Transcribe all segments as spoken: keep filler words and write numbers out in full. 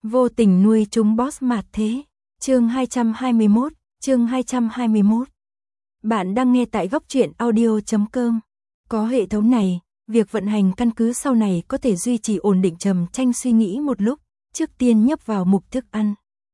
Vô tình nuôi chúng boss mạt thế. Chương hai trăm hai mươi mốt, chương hai trăm hai mươi mốt. Bạn đang nghe tại góc truyện audio chấm com. Có hệ thống này, việc vận hành căn cứ sau này có thể duy trì ổn định. Trầm Tranh suy nghĩ một lúc, trước tiên nhấp vào mục thức ăn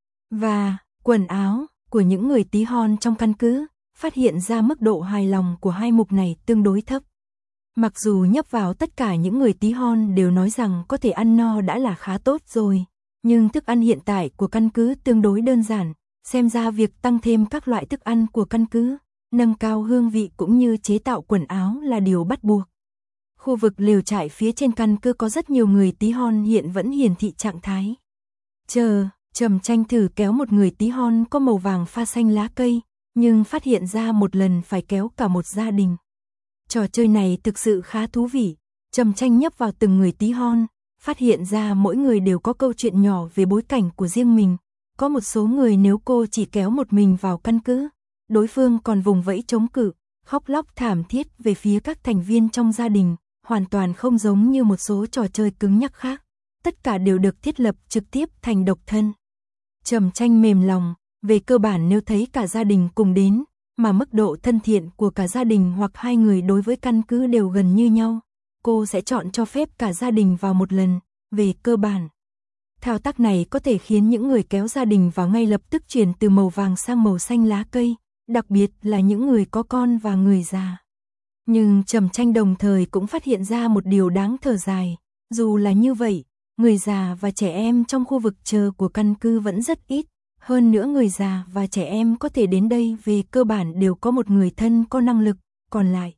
và quần áo của những người tí hon trong căn cứ, phát hiện ra mức độ hài lòng của hai mục này tương đối thấp. Mặc dù nhấp vào tất cả những người tí hon đều nói rằng có thể ăn no đã là khá tốt rồi, nhưng thức ăn hiện tại của căn cứ tương đối đơn giản, xem ra việc tăng thêm các loại thức ăn của căn cứ, nâng cao hương vị cũng như chế tạo quần áo là điều bắt buộc. Khu vực lều trại phía trên căn cứ có rất nhiều người tí hon hiện vẫn hiển thị trạng thái chờ. Trầm Tranh thử kéo một người tí hon có màu vàng pha xanh lá cây, nhưng phát hiện ra một lần phải kéo cả một gia đình. Trò chơi này thực sự khá thú vị. Trầm Tranh nhấp vào từng người tí hon, phát hiện ra mỗi người đều có câu chuyện nhỏ về bối cảnh của riêng mình. Có một số người nếu cô chỉ kéo một mình vào căn cứ, đối phương còn vùng vẫy chống cự, khóc lóc thảm thiết về phía các thành viên trong gia đình, hoàn toàn không giống như một số trò chơi cứng nhắc khác. Tất cả đều được thiết lập trực tiếp thành độc thân. Trầm Tranh mềm lòng, về cơ bản nếu thấy cả gia đình cùng đến, mà mức độ thân thiện của cả gia đình hoặc hai người đối với căn cứ đều gần như nhau, cô sẽ chọn cho phép cả gia đình vào một lần. Về cơ bản, thao tác này có thể khiến những người kéo gia đình vào ngay lập tức chuyển từ màu vàng sang màu xanh lá cây, đặc biệt là những người có con và người già. Nhưng Trầm Tranh đồng thời cũng phát hiện ra một điều đáng thở dài, dù là như vậy, người già và trẻ em trong khu vực chờ của căn cứ vẫn rất ít. Hơn nữa người già và trẻ em có thể đến đây về cơ bản đều có một người thân có năng lực, còn lại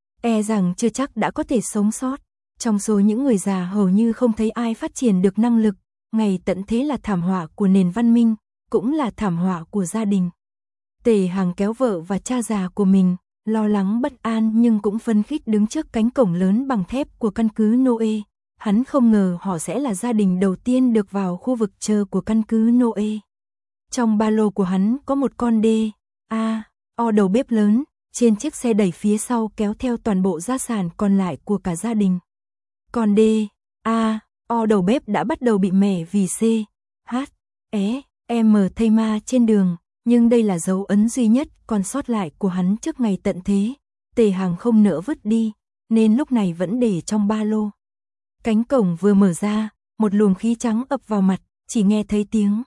e rằng chưa chắc đã có thể sống sót. Trong số những người già hầu như không thấy ai phát triển được năng lực, ngày tận thế là thảm họa của nền văn minh, cũng là thảm họa của gia đình. Tề Hằng kéo vợ và cha già của mình, lo lắng bất an nhưng cũng phấn khích đứng trước cánh cổng lớn bằng thép của căn cứ Noe. Hắn không ngờ họ sẽ là gia đình đầu tiên được vào khu vực chờ của căn cứ Noe. Trong ba lô của hắn có một con đê a o đầu bếp lớn, trên chiếc xe đẩy phía sau kéo theo toàn bộ gia sản còn lại của cả gia đình. Con đê a o đầu bếp đã bắt đầu bị mẻ vì C, H, E, M thây ma trên đường, nhưng đây là dấu ấn duy nhất còn sót lại của hắn trước ngày tận thế. Tề Hằng không nỡ vứt đi, nên lúc này vẫn để trong ba lô. Cánh cổng vừa mở ra, một luồng khí trắng ập vào mặt, chỉ nghe thấy tiếng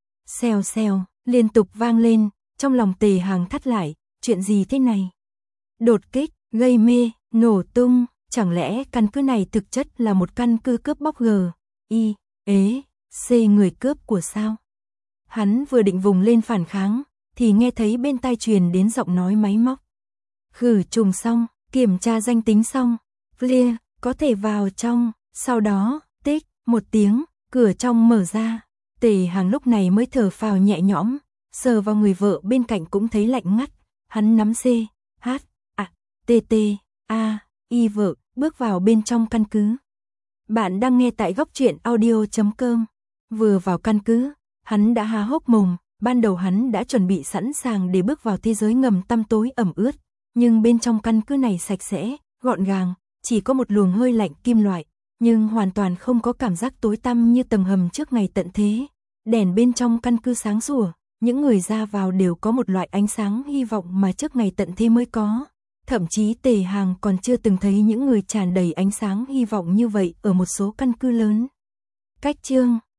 xèo xèo liên tục vang lên, trong lòng Tề Hằng thắt lại, chuyện gì thế này? Đột kích, gây mê, nổ tung, chẳng lẽ căn cứ này thực chất là một căn cứ cướp bóc G, I, ế, C người cướp của sao? Hắn vừa định vùng lên phản kháng, thì nghe thấy bên tai truyền đến giọng nói máy móc. Khử trùng xong, kiểm tra danh tính xong, clear, có thể vào trong. Sau đó, tích, một tiếng, cửa trong mở ra. Tề Hằng lúc này mới thở phào nhẹ nhõm, sờ vào người vợ bên cạnh cũng thấy lạnh ngắt. Hắn nắm C, H, A, T, T, A, I vợ, bước vào bên trong căn cứ. Bạn đang nghe tại góc truyện audio chấm com. Vừa vào căn cứ, hắn đã há hốc mồm. Ban đầu hắn đã chuẩn bị sẵn sàng để bước vào thế giới ngầm tăm tối ẩm ướt, nhưng bên trong căn cứ này sạch sẽ, gọn gàng, chỉ có một luồng hơi lạnh kim loại, nhưng hoàn toàn không có cảm giác tối tăm như tầng hầm trước ngày tận thế. Đèn bên trong căn cứ sáng sủa, những người ra vào đều có một loại ánh sáng hy vọng mà trước ngày tận thế mới có. Thậm chí Tề Hằng còn chưa từng thấy những người tràn đầy ánh sáng hy vọng như vậy ở một số căn cứ lớn. Cách chương